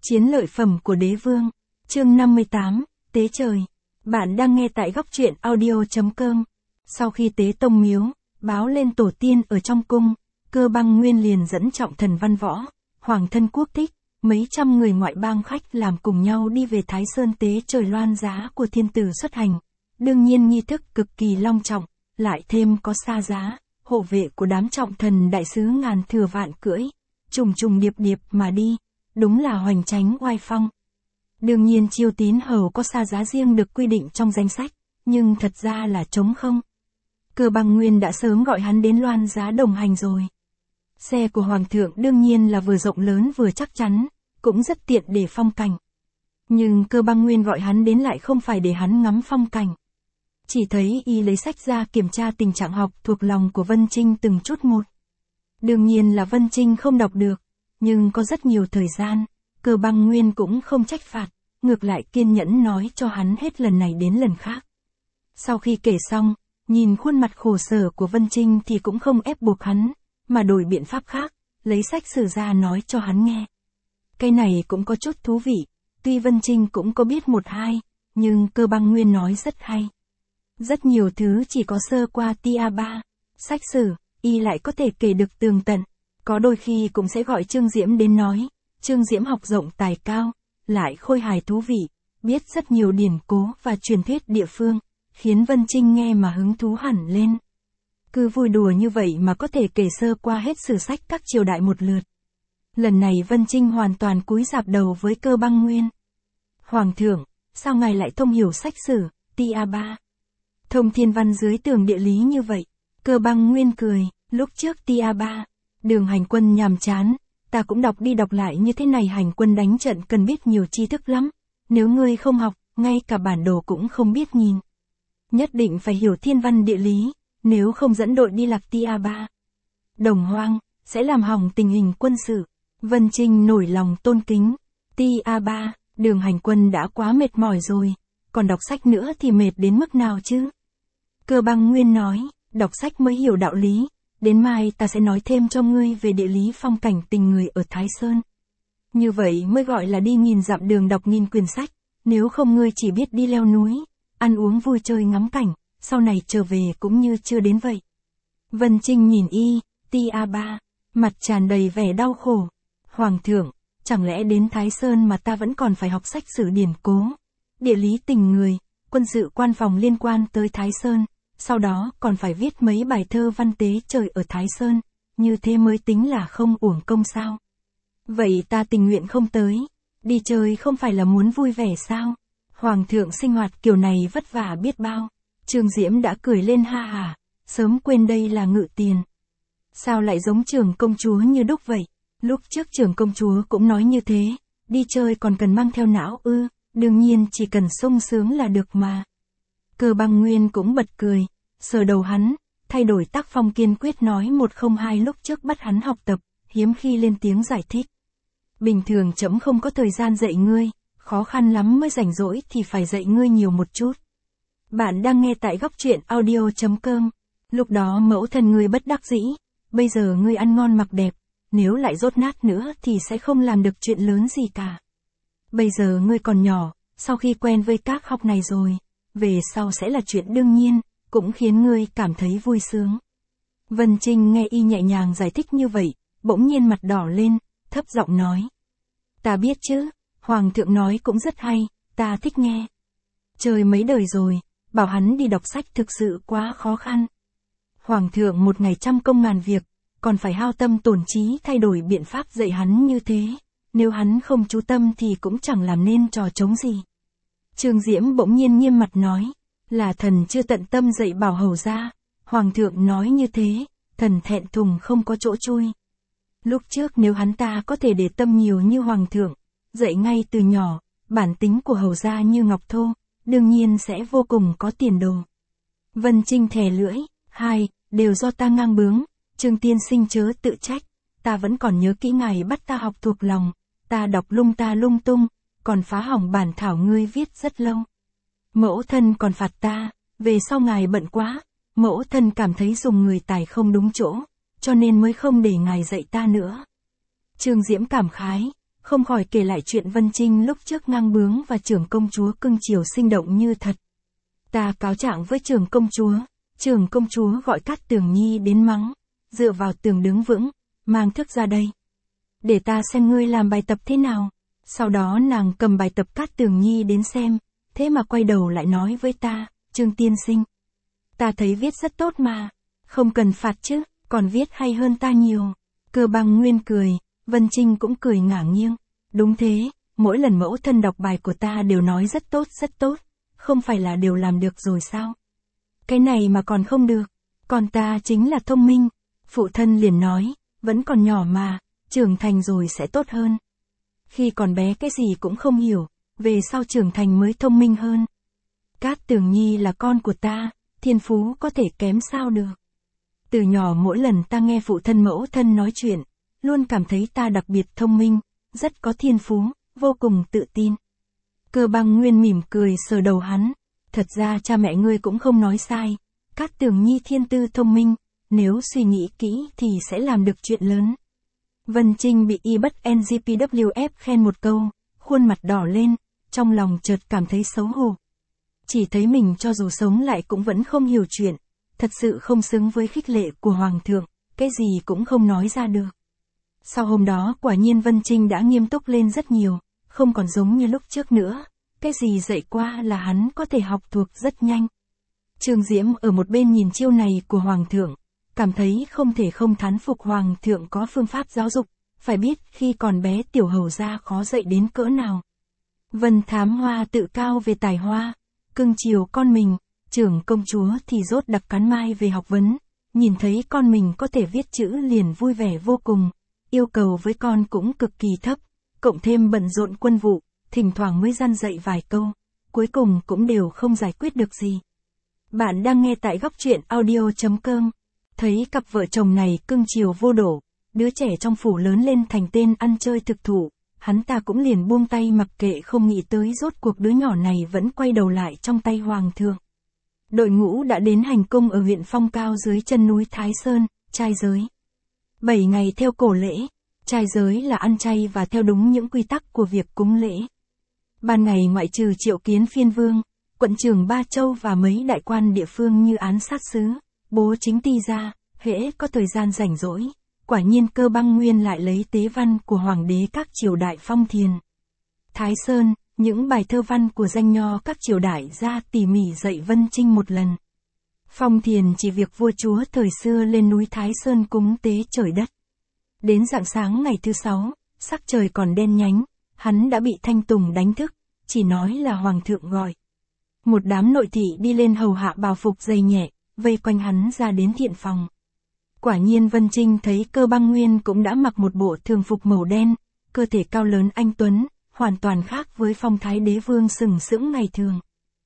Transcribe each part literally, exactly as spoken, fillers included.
Chiến lợi phẩm của đế vương. Chương năm mươi tám, Tế trời. Bạn đang nghe tại góc truyện audio chấm com. Sau khi tế tông miếu, báo lên tổ tiên ở trong cung, Cơ Băng Nguyên liền dẫn trọng thần văn võ, hoàng thân quốc thích, mấy trăm người ngoại bang khách làm cùng nhau đi về Thái Sơn tế trời loan giá của thiên tử xuất hành. Đương nhiên nghi thức cực kỳ long trọng, lại thêm có xa giá, hộ vệ của đám trọng thần đại sứ ngàn thừa vạn cưỡi, trùng trùng điệp điệp mà đi, đúng là hoành tránh oai phong. Đương nhiên chiêu tín hầu có xa giá riêng được quy định trong danh sách, nhưng thật ra là trống không. Cơ Băng Nguyên đã sớm gọi hắn đến loan giá đồng hành rồi. Xe của hoàng thượng đương nhiên là vừa rộng lớn vừa chắc chắn, cũng rất tiện để phong cảnh. Nhưng Cơ Băng Nguyên gọi hắn đến lại không phải để hắn ngắm phong cảnh. Chỉ thấy y lấy sách ra kiểm tra tình trạng học thuộc lòng của Vân Trinh từng chút một. Đương nhiên là Vân Trinh không đọc được, nhưng có rất nhiều thời gian, Cơ Băng Nguyên cũng không trách phạt, ngược lại kiên nhẫn nói cho hắn hết lần này đến lần khác. Sau khi kể xong, nhìn khuôn mặt khổ sở của Vân Trinh thì cũng không ép buộc hắn, mà đổi biện pháp khác, lấy sách sử ra nói cho hắn nghe. Cái này cũng có chút thú vị, tuy Vân Trinh cũng có biết một hai, nhưng Cơ Băng Nguyên nói rất hay. Rất nhiều thứ chỉ có sơ qua tia ba, sách sử, y lại có thể kể được tường tận, có đôi khi cũng sẽ gọi Trương Diễm đến nói, Trương Diễm học rộng tài cao, lại khôi hài thú vị, biết rất nhiều điển cố và truyền thuyết địa phương, khiến Vân Trinh nghe mà hứng thú hẳn lên. Cứ vui đùa như vậy mà có thể kể sơ qua hết sử sách các triều đại một lượt. Lần này Vân Trinh hoàn toàn cúi rạp đầu với Cơ Băng Nguyên. Hoàng thượng, sao ngài lại thông hiểu sách sử, tia ba? Thông thiên văn dưới tường địa lý như vậy. Cơ Băng Nguyên cười, lúc trước tia ba, đường hành quân nhàm chán, ta cũng đọc đi đọc lại như thế này, hành quân đánh trận cần biết nhiều tri thức lắm. Nếu ngươi không học, ngay cả bản đồ cũng không biết nhìn. Nhất định phải hiểu thiên văn địa lý, nếu không dẫn đội đi lạc tia ba. Đồng hoang, sẽ làm hỏng tình hình quân sự. Vân Trinh nổi lòng tôn kính. tia ba, đường hành quân đã quá mệt mỏi rồi, còn đọc sách nữa thì mệt đến mức nào chứ? Cơ Băng Nguyên nói, đọc sách mới hiểu đạo lý, đến mai ta sẽ nói thêm cho ngươi về địa lý phong cảnh tình người ở Thái Sơn. Như vậy mới gọi là đi nghìn dặm đường đọc nghìn quyển sách, nếu không ngươi chỉ biết đi leo núi, ăn uống vui chơi ngắm cảnh, sau này trở về cũng như chưa đến vậy. Vân Trinh nhìn y, tia ba, mặt tràn đầy vẻ đau khổ. Hoàng thượng, chẳng lẽ đến Thái Sơn mà ta vẫn còn phải học sách sử điển cố, địa lý tình người, quân sự quan phòng liên quan tới Thái Sơn, sau đó còn phải viết mấy bài thơ văn tế trời ở Thái Sơn, như thế mới tính là không uổng công sao? Vậy ta tình nguyện không tới, đi chơi không phải là muốn vui vẻ sao? Hoàng thượng sinh hoạt kiểu này vất vả biết bao. Trương Diễm đã cười lên ha hả, sớm quên đây là ngự tiền. Sao lại giống trưởng công chúa như đúc vậy? Lúc trước trưởng công chúa cũng nói như thế, đi chơi còn cần mang theo não ư, đương nhiên chỉ cần sung sướng là được mà. Cơ Băng Nguyên cũng bật cười, sờ đầu hắn, thay đổi tác phong kiên quyết nói một không hai lúc trước bắt hắn học tập, hiếm khi lên tiếng giải thích. Bình thường trẫm không có thời gian dạy ngươi, khó khăn lắm mới rảnh rỗi thì phải dạy ngươi nhiều một chút. Bạn đang nghe tại góc truyện audio chấm com. Lúc đó mẫu thân ngươi bất đắc dĩ, bây giờ ngươi ăn ngon mặc đẹp, nếu lại dốt nát nữa thì sẽ không làm được chuyện lớn gì cả. Bây giờ ngươi còn nhỏ, sau khi quen với các học này rồi, về sau sẽ là chuyện đương nhiên, cũng khiến ngươi cảm thấy vui sướng. Vân Trinh nghe y nhẹ nhàng giải thích như vậy, bỗng nhiên mặt đỏ lên, thấp giọng nói. Ta biết chứ, Hoàng thượng nói cũng rất hay, ta thích nghe. Trời mấy đời rồi, bảo hắn đi đọc sách thực sự quá khó khăn. Hoàng thượng một ngày trăm công ngàn việc, còn phải hao tâm tổn trí thay đổi biện pháp dạy hắn như thế, nếu hắn không chú tâm thì cũng chẳng làm nên trò trống gì. Trương Diễm bỗng nhiên nghiêm mặt nói, là thần chưa tận tâm dạy bảo hầu ra, Hoàng thượng nói như thế, thần thẹn thùng không có chỗ chui. Lúc trước nếu hắn ta có thể để tâm nhiều như Hoàng thượng, dạy ngay từ nhỏ, bản tính của hầu ra như ngọc thô, đương nhiên sẽ vô cùng có tiền đồ. Vân Trinh thè lưỡi, hai, đều do ta ngang bướng, Trương tiên sinh chớ tự trách, ta vẫn còn nhớ kỹ ngài bắt ta học thuộc lòng, ta đọc lung ta lung tung, còn phá hỏng bản thảo ngươi viết rất lâu. Mẫu thân còn phạt ta, về sau ngài bận quá, mẫu thân cảm thấy dùng người tài không đúng chỗ, cho nên mới không để ngài dạy ta nữa. Trương Diễm cảm khái, không khỏi kể lại chuyện Vân Trinh lúc trước ngang bướng và trưởng công chúa cưng chiều sinh động như thật. Ta cáo trạng với trưởng công chúa, trưởng công chúa gọi Cát Tường Nhi đến mắng, dựa vào tường đứng vững, mang thức ra đây. Để ta xem ngươi làm bài tập thế nào. Sau đó nàng cầm bài tập Cát Tường Nhi đến xem, thế mà quay đầu lại nói với ta, Trương tiên sinh. Ta thấy viết rất tốt mà, không cần phạt chứ, còn viết hay hơn ta nhiều. Cơ Băng Nguyên cười, Vân Trinh cũng cười ngả nghiêng. Đúng thế, mỗi lần mẫu thân đọc bài của ta đều nói rất tốt rất tốt, không phải là đều làm được rồi sao? Cái này mà còn không được, còn ta chính là thông minh. Phụ thân liền nói, vẫn còn nhỏ mà, trưởng thành rồi sẽ tốt hơn. Khi còn bé cái gì cũng không hiểu, về sau trưởng thành mới thông minh hơn. Cát Tường Nhi là con của ta, thiên phú có thể kém sao được. Từ nhỏ mỗi lần ta nghe phụ thân mẫu thân nói chuyện, luôn cảm thấy ta đặc biệt thông minh, rất có thiên phú, vô cùng tự tin. Cơ Băng Nguyên mỉm cười sờ đầu hắn, thật ra cha mẹ ngươi cũng không nói sai, Cát Tường Nhi thiên tư thông minh, nếu suy nghĩ kỹ thì sẽ làm được chuyện lớn. Vân Trinh bị y bất en giê pê vê ép khen một câu, khuôn mặt đỏ lên, trong lòng chợt cảm thấy xấu hổ. Chỉ thấy mình cho dù sống lại cũng vẫn không hiểu chuyện, thật sự không xứng với khích lệ của Hoàng thượng, cái gì cũng không nói ra được. Sau hôm đó quả nhiên Vân Trinh đã nghiêm túc lên rất nhiều, không còn giống như lúc trước nữa, cái gì dạy qua là hắn có thể học thuộc rất nhanh. Trương Diễm ở một bên nhìn chiêu này của Hoàng thượng, cảm thấy không thể không thán phục Hoàng thượng có phương pháp giáo dục, phải biết khi còn bé tiểu hầu gia khó dạy đến cỡ nào. Vân Thám Hoa tự cao về tài hoa, cưng chiều con mình, trưởng công chúa thì rốt đặc cán mai về học vấn, nhìn thấy con mình có thể viết chữ liền vui vẻ vô cùng, yêu cầu với con cũng cực kỳ thấp, cộng thêm bận rộn quân vụ, thỉnh thoảng mới dăn dạy vài câu, cuối cùng cũng đều không giải quyết được gì. Bạn đang nghe tại góc truyện audio chấm com. Thấy cặp vợ chồng này cưng chiều vô độ, đứa trẻ trong phủ lớn lên thành tên ăn chơi thực thụ, hắn ta cũng liền buông tay mặc kệ, không nghĩ tới rốt cuộc đứa nhỏ này vẫn quay đầu lại trong tay Hoàng thượng. Đội ngũ đã đến hành cung ở huyện Phong Cao dưới chân núi Thái Sơn, trai giới. Bảy ngày theo cổ lễ, trai giới là ăn chay và theo đúng những quy tắc của việc cúng lễ. Ban ngày ngoại trừ triệu kiến phiên vương, quận trưởng Ba Châu và mấy đại quan địa phương như án sát sứ, bố chính ty ra, hễ có thời gian rảnh rỗi, quả nhiên Cơ Băng Nguyên lại lấy tế văn của hoàng đế các triều đại phong thiền. Thái Sơn, những bài thơ văn của danh nho các triều đại ra tỉ mỉ dạy Vân Trinh một lần. Phong thiền chỉ việc vua chúa thời xưa lên núi Thái Sơn cúng tế trời đất. Đến rạng sáng ngày thứ sáu, sắc trời còn đen nhánh, hắn đã bị Thanh Tùng đánh thức, chỉ nói là Hoàng thượng gọi. Một đám nội thị đi lên hầu hạ bào phục dày nhẹ, vây quanh hắn ra đến thiện phòng. Quả nhiên Vân Trinh thấy Cơ Băng Nguyên cũng đã mặc một bộ thường phục màu đen, cơ thể cao lớn anh tuấn, hoàn toàn khác với phong thái đế vương sừng sững ngày thường.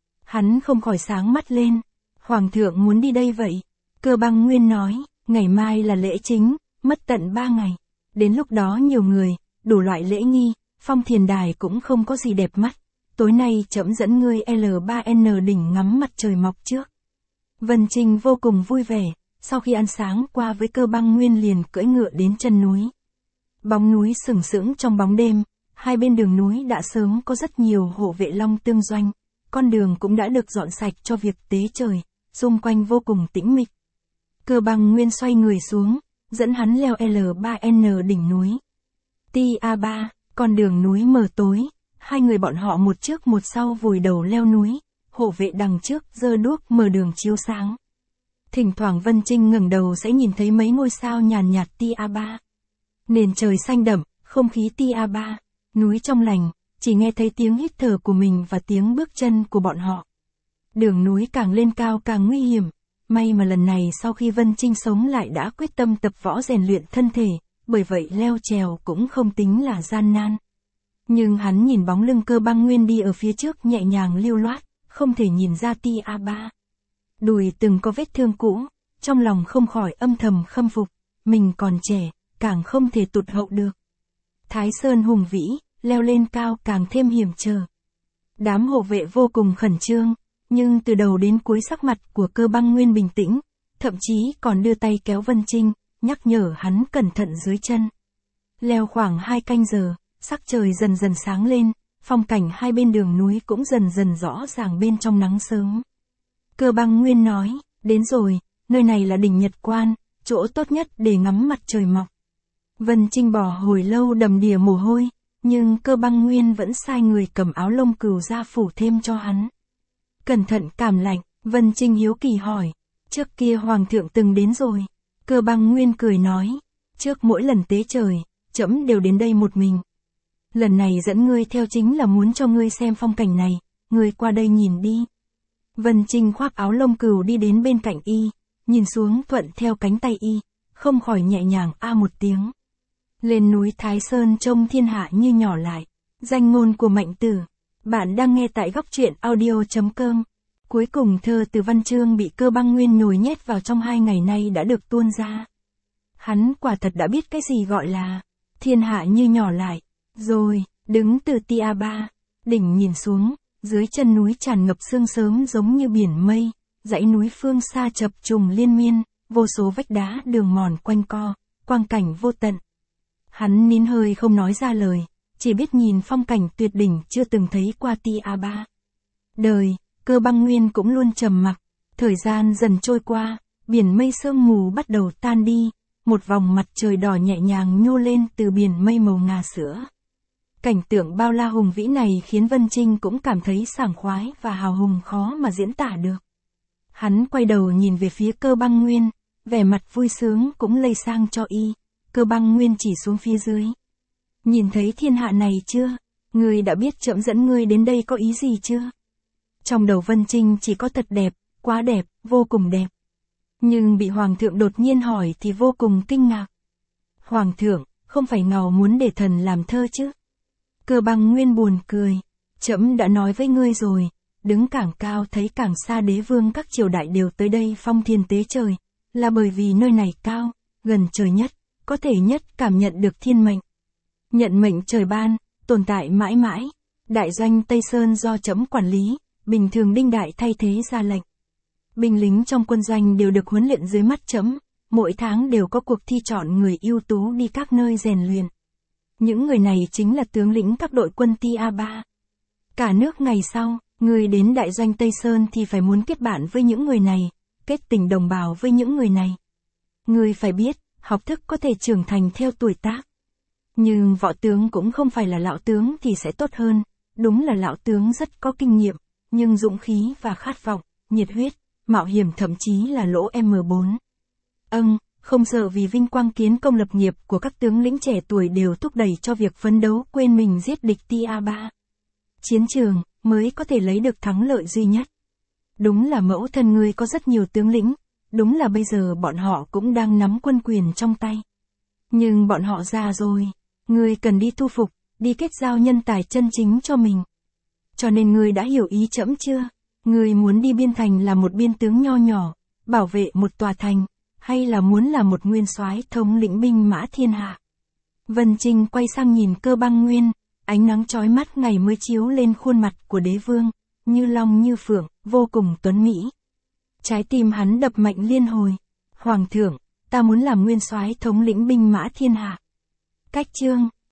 Hắn không khỏi sáng mắt lên, Hoàng thượng muốn đi đây vậy? Cơ Băng Nguyên nói, ngày mai là lễ chính, mất tận ba ngày. Đến lúc đó nhiều người, đủ loại lễ nghi, phong thiền đài cũng không có gì đẹp mắt. Tối nay trẫm dẫn ngươi L ba N đỉnh ngắm mặt trời mọc trước. Vân Trinh vô cùng vui vẻ, sau khi ăn sáng qua với Cơ Băng Nguyên liền cưỡi ngựa đến chân núi. Bóng núi sừng sững trong bóng đêm, hai bên đường núi đã sớm có rất nhiều hộ vệ long tương doanh, con đường cũng đã được dọn sạch cho việc tế trời, xung quanh vô cùng tĩnh mịch. Cơ Băng Nguyên xoay người xuống, dẫn hắn leo L ba N đỉnh núi. T A ba, con đường núi mờ tối, hai người bọn họ một trước một sau vùi đầu leo núi, hộ vệ đằng trước giơ đuốc mở đường chiếu sáng. Thỉnh thoảng Vân Trinh ngẩng đầu sẽ nhìn thấy mấy ngôi sao nhàn nhạt T A ba. Nền trời xanh đậm, không khí T A ba, núi trong lành, chỉ nghe thấy tiếng hít thở của mình và tiếng bước chân của bọn họ. Đường núi càng lên cao càng nguy hiểm, may mà lần này sau khi Vân Trinh sống lại đã quyết tâm tập võ rèn luyện thân thể, bởi vậy leo trèo cũng không tính là gian nan. Nhưng hắn nhìn bóng lưng Cơ Băng Nguyên đi ở phía trước nhẹ nhàng lưu loát, không thể nhìn ra T A ba. Đùi từng có vết thương cũ, trong lòng không khỏi âm thầm khâm phục, mình còn trẻ, càng không thể tụt hậu được. Thái Sơn hùng vĩ, leo lên cao càng thêm hiểm trở. Đám hộ vệ vô cùng khẩn trương, nhưng từ đầu đến cuối sắc mặt của Cơ Băng Nguyên bình tĩnh, thậm chí còn đưa tay kéo Vân Trinh, nhắc nhở hắn cẩn thận dưới chân. Leo khoảng hai canh giờ, sắc trời dần dần sáng lên, phong cảnh hai bên đường núi cũng dần dần rõ ràng bên trong nắng sớm. Cơ Băng Nguyên nói, đến rồi, nơi này là đỉnh Nhật Quan, chỗ tốt nhất để ngắm mặt trời mọc. Vân Trinh bỏ hồi lâu đầm đìa mồ hôi, nhưng Cơ Băng Nguyên vẫn sai người cầm áo lông cừu ra phủ thêm cho hắn. Cẩn thận cảm lạnh, Vân Trinh hiếu kỳ hỏi, trước kia Hoàng thượng từng đến rồi. Cơ Băng Nguyên cười nói, trước mỗi lần tế trời, trẫm đều đến đây một mình. Lần này dẫn ngươi theo chính là muốn cho ngươi xem phong cảnh này, ngươi qua đây nhìn đi. Vân Trinh khoác áo lông cừu đi đến bên cạnh y, nhìn xuống thuận theo cánh tay y, không khỏi nhẹ nhàng a một tiếng. Lên núi Thái Sơn trông thiên hạ như nhỏ lại. Danh ngôn của Mạnh Tử. Bạn đang nghe tại góc truyện audio.com. Cuối cùng thơ từ văn chương bị Cơ Băng Nguyên nhồi nhét vào trong hai ngày nay đã được tuôn ra. Hắn quả thật đã biết cái gì gọi là thiên hạ như nhỏ lại. Rồi, đứng từ Tia Ba, đỉnh nhìn xuống, dưới chân núi tràn ngập sương sớm giống như biển mây, dãy núi phương xa chập trùng liên miên, vô số vách đá đường mòn quanh co, quang cảnh vô tận. Hắn nín hơi không nói ra lời, chỉ biết nhìn phong cảnh tuyệt đỉnh chưa từng thấy qua Tia Ba. Đời, Cơ Băng Nguyên cũng luôn trầm mặc, thời gian dần trôi qua, biển mây sương mù bắt đầu tan đi, một vòng mặt trời đỏ nhẹ nhàng nhô lên từ biển mây màu ngà sữa. Cảnh tượng bao la hùng vĩ này khiến Vân Trinh cũng cảm thấy sảng khoái và hào hùng khó mà diễn tả được. Hắn quay đầu nhìn về phía Cơ Băng Nguyên, vẻ mặt vui sướng cũng lây sang cho y. Cơ Băng Nguyên chỉ xuống phía dưới. Nhìn thấy thiên hạ này chưa? Ngươi đã biết trẫm dẫn ngươi đến đây có ý gì chưa? Trong đầu Vân Trinh chỉ có thật đẹp, quá đẹp, vô cùng đẹp. Nhưng bị Hoàng thượng đột nhiên hỏi thì vô cùng kinh ngạc. Hoàng thượng, không phải ngào muốn để thần làm thơ chứ? Cơ Băng Nguyên buồn cười. Trẫm đã nói với ngươi rồi, đứng càng cao thấy càng xa, đế vương các triều đại đều tới đây phong thiên tế trời, là bởi vì nơi này cao, gần trời nhất, có thể nhất cảm nhận được thiên mệnh. Nhận mệnh trời ban, tồn tại mãi mãi. Đại doanh Tây Sơn do trẫm quản lý, bình thường đinh đại thay thế ra lệnh. Binh lính trong quân doanh đều được huấn luyện dưới mắt trẫm, mỗi tháng đều có cuộc thi chọn người ưu tú đi các nơi rèn luyện. Những người này chính là tướng lĩnh các đội quân Tia Ba. Cả nước ngày sau, người đến đại doanh Tây Sơn thì phải muốn kết bạn với những người này, kết tình đồng bào với những người này. Người phải biết, học thức có thể trưởng thành theo tuổi tác. Nhưng võ tướng cũng không phải là lão tướng thì sẽ tốt hơn, đúng là lão tướng rất có kinh nghiệm, nhưng dũng khí và khát vọng, nhiệt huyết, mạo hiểm thậm chí là lỗ M bốn. Âng, không sợ vì vinh quang kiến công lập nghiệp của các tướng lĩnh trẻ tuổi đều thúc đẩy cho việc phấn đấu quên mình giết địch Tia Ba. Chiến trường, mới có thể lấy được thắng lợi duy nhất. Đúng là mẫu thân ngươi có rất nhiều tướng lĩnh, đúng là bây giờ bọn họ cũng đang nắm quân quyền trong tay. Nhưng bọn họ già rồi, ngươi cần đi thu phục, đi kết giao nhân tài chân chính cho mình. Cho nên ngươi đã hiểu ý trẫm chưa? Ngươi muốn đi biên thành là một biên tướng nho nhỏ, bảo vệ một tòa thành, hay là muốn là một nguyên soái thống lĩnh binh mã thiên hạ? Vân Trinh quay sang nhìn Cơ Băng Nguyên, ánh nắng chói mắt ngày mới chiếu lên khuôn mặt của đế vương, như long như phượng, vô cùng tuấn mỹ. Trái tim hắn đập mạnh liên hồi. Hoàng thượng, ta muốn làm nguyên soái thống lĩnh binh mã thiên hạ. Cách chương